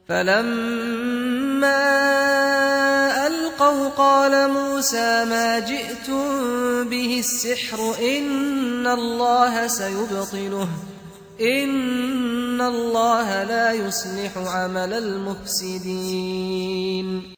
فلما ألقوا قال موسى ما جئتم به السحر إن الله سيبطله إن الله لا يصلح عمل المفسدين.